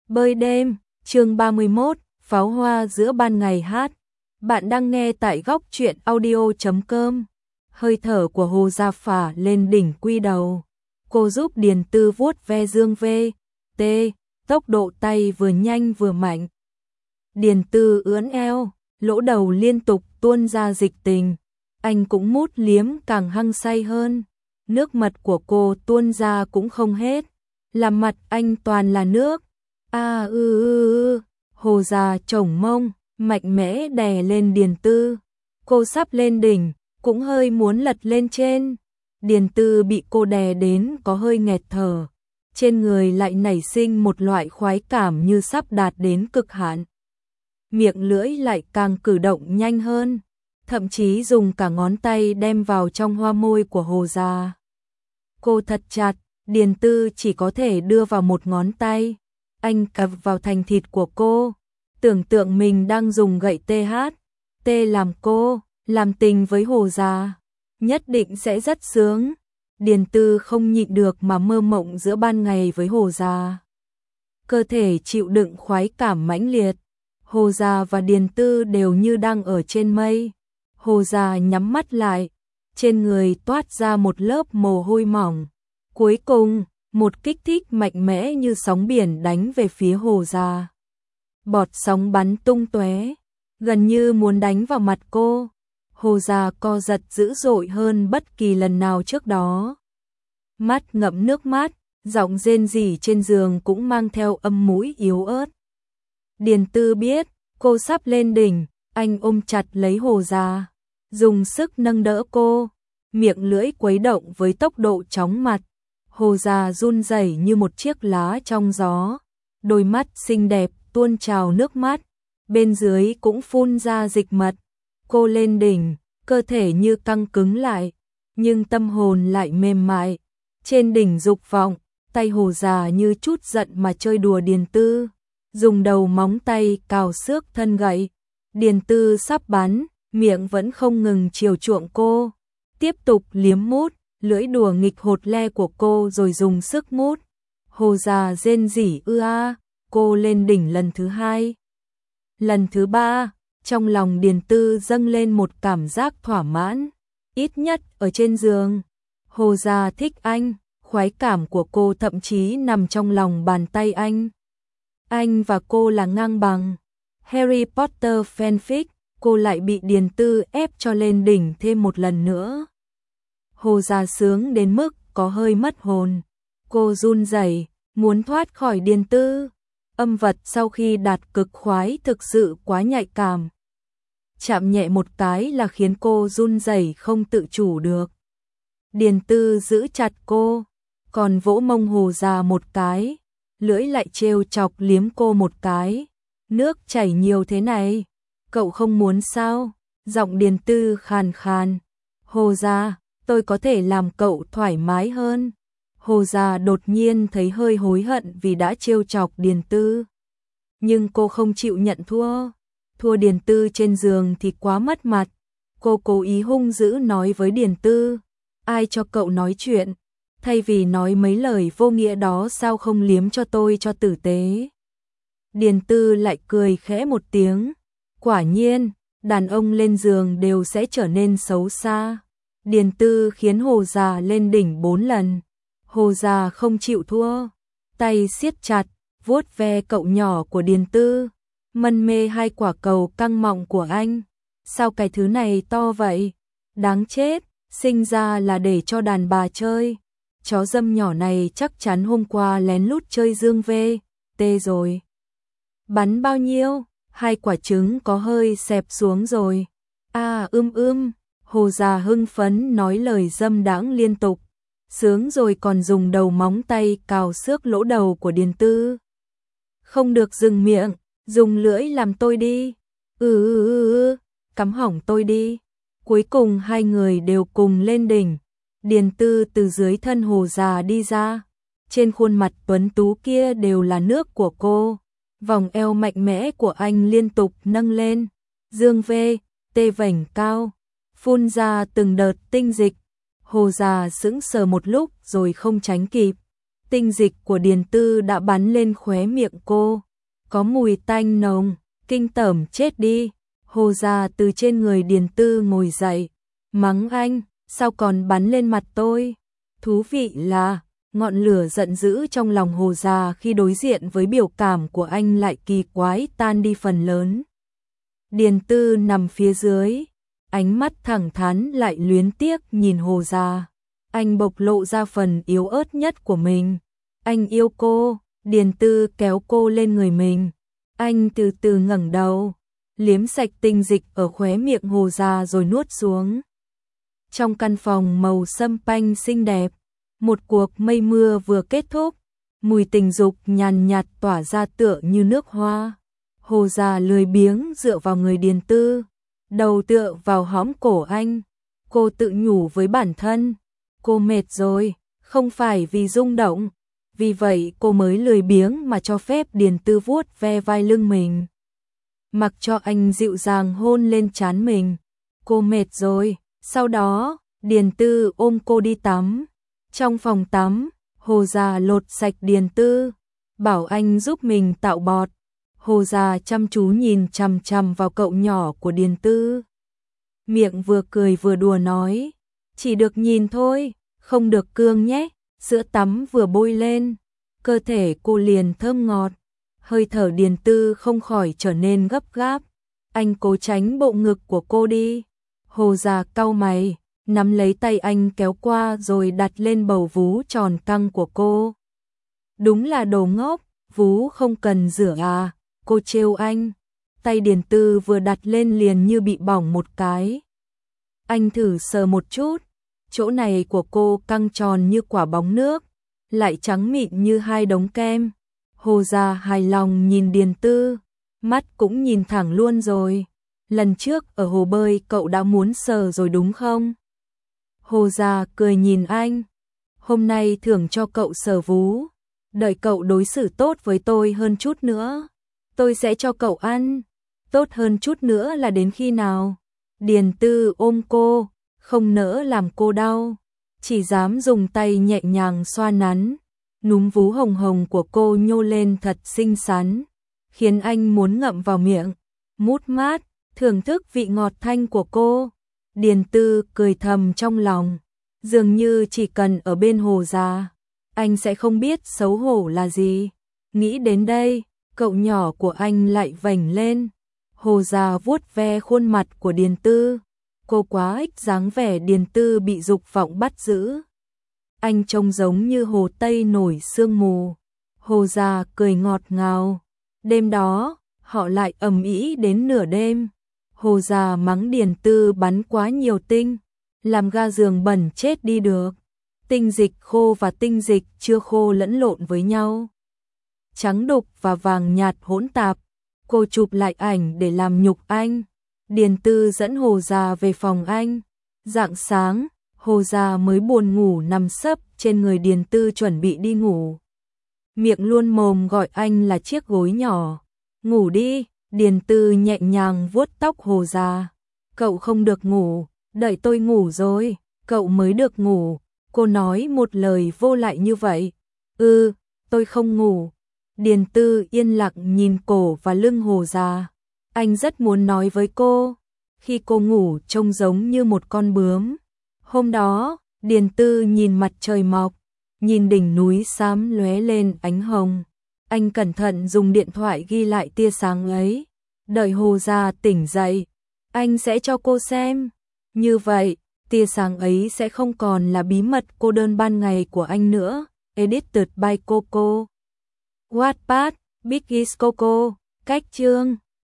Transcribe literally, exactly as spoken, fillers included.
Bơi đêm, chương ba mươi mốt, pháo hoa giữa ban ngày hát. Bạn đang nghe tại góc truyện audio chấm com. Hơi thở của Hồ Gia Phả lên đỉnh quy đầu. Cô giúp Điền Tư vuốt ve dương vê, tê, tốc độ tay vừa nhanh vừa mạnh. Điền Tư ưỡn eo, lỗ đầu liên tục tuôn ra dịch tình. Anh cũng mút liếm càng hăng say hơn. Nước mật của cô tuôn ra cũng không hết. Làm mặt anh toàn là nước. A ư ư ư, Hồ Gia chổng mông, mạnh mẽ đè lên Điền Tư. Cô sắp lên đỉnh, cũng hơi muốn lật lên trên. Điền Tư bị cô đè đến có hơi nghẹt thở. Trên người lại nảy sinh một loại khoái cảm như sắp đạt đến cực hạn. Miệng lưỡi lại càng cử động nhanh hơn. Thậm chí dùng cả ngón tay đem vào trong hoa môi của Hồ Gia. Cô thật chặt, Điền Tư chỉ có thể đưa vào một ngón tay. Anh cập vào thành thịt của cô, tưởng tượng mình đang dùng gậy tê hát, tê làm cô, làm tình với Hồ Gia, nhất định sẽ rất sướng. Điền Tư không nhịn được mà mơ mộng giữa ban ngày với Hồ Gia. Cơ thể chịu đựng khoái cảm mãnh liệt, Hồ Gia và Điền Tư đều như đang ở trên mây. Hồ Gia nhắm mắt lại, trên người toát ra một lớp mồ hôi mỏng. Cuối cùng, một kích thích mạnh mẽ như sóng biển đánh về phía Hồ Gia. Bọt sóng bắn tung tóe, gần như muốn đánh vào mặt cô. Hồ Gia co giật dữ dội hơn bất kỳ lần nào trước đó. Mắt ngậm nước mắt, giọng rên rỉ trên giường cũng mang theo âm mũi yếu ớt. Điền Tư biết, cô sắp lên đỉnh, anh ôm chặt lấy Hồ Gia, dùng sức nâng đỡ cô, miệng lưỡi quấy động với tốc độ chóng mặt. Hồ Gia run rẩy như một chiếc lá trong gió, đôi mắt xinh đẹp tuôn trào nước mắt, bên dưới cũng phun ra dịch mật. Cô lên đỉnh, cơ thể như căng cứng lại, nhưng tâm hồn lại mềm mại. Trên đỉnh dục vọng, tay Hồ Gia như chút giận mà chơi đùa Điền Tư, dùng đầu móng tay cào xước thân gậy. Điền Tư sắp bắn, miệng vẫn không ngừng chiều chuộng cô, tiếp tục liếm mút. Lưỡi đùa nghịch hột le của cô rồi dùng sức mút. Hồ Gia rên rỉ ư a, cô lên đỉnh lần thứ hai. Lần thứ ba, trong lòng Điền Tư dâng lên một cảm giác thỏa mãn, ít nhất ở trên giường. Hồ Gia thích anh, khoái cảm của cô thậm chí nằm trong lòng bàn tay anh. Anh và cô là ngang bằng. Harry Potter fanfic, cô lại bị Điền Tư ép cho lên đỉnh thêm một lần nữa. Hồ Gia sướng đến mức có hơi mất hồn. Cô run rẩy, muốn thoát khỏi Điền Tư. Âm vật sau khi đạt cực khoái thực sự quá nhạy cảm. Chạm nhẹ một cái là khiến cô run rẩy không tự chủ được. Điền Tư giữ chặt cô, còn vỗ mông Hồ Gia một cái, lưỡi lại trêu chọc liếm cô một cái. Nước chảy nhiều thế này, cậu không muốn sao? Giọng Điền Tư khàn khàn. Hồ Gia, tôi có thể làm cậu thoải mái hơn. Hồ Gia đột nhiên thấy hơi hối hận vì đã trêu chọc Điền Tư. Nhưng cô không chịu nhận thua. Thua Điền Tư trên giường thì quá mất mặt. Cô cố ý hung dữ nói với Điền Tư. Ai cho cậu nói chuyện? Thay vì nói mấy lời vô nghĩa đó sao không liếm cho tôi cho tử tế? Điền Tư lại cười khẽ một tiếng. Quả nhiên, đàn ông lên giường đều sẽ trở nên xấu xa. Điền Tư khiến Hồ Gia lên đỉnh bốn lần. Hồ Gia không chịu thua, tay siết chặt, vuốt ve cậu nhỏ của Điền Tư, mân mê hai quả cầu căng mọng của anh. Sao cái thứ này to vậy? Đáng chết, sinh ra là để cho đàn bà chơi. Chó dâm nhỏ này chắc chắn hôm qua lén lút chơi dương vê, tê rồi. Bắn bao nhiêu? Hai quả trứng có hơi xẹp xuống rồi. À ưm ưm. Hồ Gia hưng phấn nói lời dâm đãng liên tục, sướng rồi còn dùng đầu móng tay cào xước lỗ đầu của Điền Tư. Không được dừng miệng, dùng lưỡi làm tôi đi. Ừ ừ ừ ừ, cắm hỏng tôi đi. Cuối cùng hai người đều cùng lên đỉnh. Điền Tư từ dưới thân Hồ Gia đi ra. Trên khuôn mặt tuấn tú kia đều là nước của cô. Vòng eo mạnh mẽ của anh liên tục nâng lên. Dương vê, tê vành cao, phun ra từng đợt tinh dịch. Hồ Gia sững sờ một lúc rồi không tránh kịp. Tinh dịch của Điền Tư đã bắn lên khóe miệng cô, có mùi tanh nồng, kinh tởm chết đi. Hồ Gia từ trên người Điền Tư ngồi dậy, mắng anh, sao còn bắn lên mặt tôi? Thú vị là, ngọn lửa giận dữ trong lòng Hồ Gia khi đối diện với biểu cảm của anh lại kỳ quái tan đi phần lớn. Điền Tư nằm phía dưới, ánh mắt thẳng thắn lại luyến tiếc nhìn Hồ Gia. Anh bộc lộ ra phần yếu ớt nhất của mình. Anh yêu cô. Điền Tư kéo cô lên người mình. Anh từ từ ngẩng đầu, liếm sạch tinh dịch ở khóe miệng Hồ Gia rồi nuốt xuống. Trong căn phòng màu sâm panh xinh đẹp, một cuộc mây mưa vừa kết thúc, mùi tình dục nhàn nhạt tỏa ra tựa như nước hoa. Hồ Gia lười biếng dựa vào người Điền Tư, đầu tựa vào hõm cổ anh. Cô tự nhủ với bản thân, cô mệt rồi, không phải vì rung động. Vì vậy cô mới lười biếng mà cho phép Điền Tư vuốt ve vai lưng mình. Mặc cho anh dịu dàng hôn lên trán mình. Cô mệt rồi. Sau đó, Điền Tư ôm cô đi tắm. Trong phòng tắm, Hồ Gia lột sạch Điền Tư, bảo anh giúp mình tạo bọt. Hồ Gia chăm chú nhìn chằm chằm vào cậu nhỏ của Điền Tư. Miệng vừa cười vừa đùa nói, chỉ được nhìn thôi, không được cương nhé. Sữa tắm vừa bôi lên, cơ thể cô liền thơm ngọt, hơi thở Điền Tư không khỏi trở nên gấp gáp. Anh cố tránh bộ ngực của cô đi. Hồ Gia cau mày, nắm lấy tay anh kéo qua rồi đặt lên bầu vú tròn căng của cô. Đúng là đồ ngốc, vú không cần rửa à, cô trêu anh. Tay Điền Tư vừa đặt lên liền như bị bỏng một cái. Anh thử sờ một chút. Chỗ này của cô căng tròn như quả bóng nước, lại trắng mịn như hai đống kem. Hồ Gia hài lòng nhìn Điền Tư, mắt cũng nhìn thẳng luôn rồi. Lần trước ở hồ bơi cậu đã muốn sờ rồi đúng không? Hồ Gia cười nhìn anh, hôm nay thưởng cho cậu sờ vú, đợi cậu đối xử tốt với tôi hơn chút nữa, tôi sẽ cho cậu ăn. Tốt hơn chút nữa là đến khi nào? Điền Tư ôm cô, không nỡ làm cô đau, chỉ dám dùng tay nhẹ nhàng xoa nắn. Núm vú hồng hồng của cô nhô lên thật xinh xắn, khiến anh muốn ngậm vào miệng, mút mát, thưởng thức vị ngọt thanh của cô. Điền Tư cười thầm trong lòng, dường như chỉ cần ở bên Hồ Gia, anh sẽ không biết xấu hổ là gì. Nghĩ đến đây, cậu nhỏ của anh lại vành lên. Hồ Gia vuốt ve khuôn mặt của Điền Tư. Cô quá ích dáng vẻ Điền Tư bị dục vọng bắt giữ. Anh trông giống như hồ Tây nổi sương mù. Hồ Gia cười ngọt ngào. Đêm đó, họ lại ầm ĩ đến nửa đêm. Hồ Gia mắng Điền Tư bắn quá nhiều tinh, làm ga giường bẩn chết đi được. Tinh dịch khô và tinh dịch chưa khô lẫn lộn với nhau. Trắng đục và vàng nhạt hỗn tạp. Cô chụp lại ảnh để làm nhục anh. Điền Tư dẫn Hồ Gia về phòng anh. Rạng sáng, Hồ Gia mới buồn ngủ nằm sấp trên người Điền Tư chuẩn bị đi ngủ. Miệng luôn mồm gọi anh là chiếc gối nhỏ. Ngủ đi, Điền Tư nhẹ nhàng vuốt tóc Hồ Gia. Cậu không được ngủ, đợi tôi ngủ rồi, cậu mới được ngủ. Cô nói một lời vô lại như vậy. Ừ, tôi không ngủ. Điền Tư yên lặng nhìn cổ và lưng Hồ Gia. Anh rất muốn nói với cô, khi cô ngủ trông giống như một con bướm. Hôm đó, Điền Tư nhìn mặt trời mọc, nhìn đỉnh núi xám lóe lên ánh hồng. Anh cẩn thận dùng điện thoại ghi lại tia sáng ấy. Đợi Hồ Gia tỉnh dậy, anh sẽ cho cô xem. Như vậy, tia sáng ấy sẽ không còn là bí mật cô đơn ban ngày của anh nữa. Edited by Coco. Wattpad, Biggies Coco, cách chương.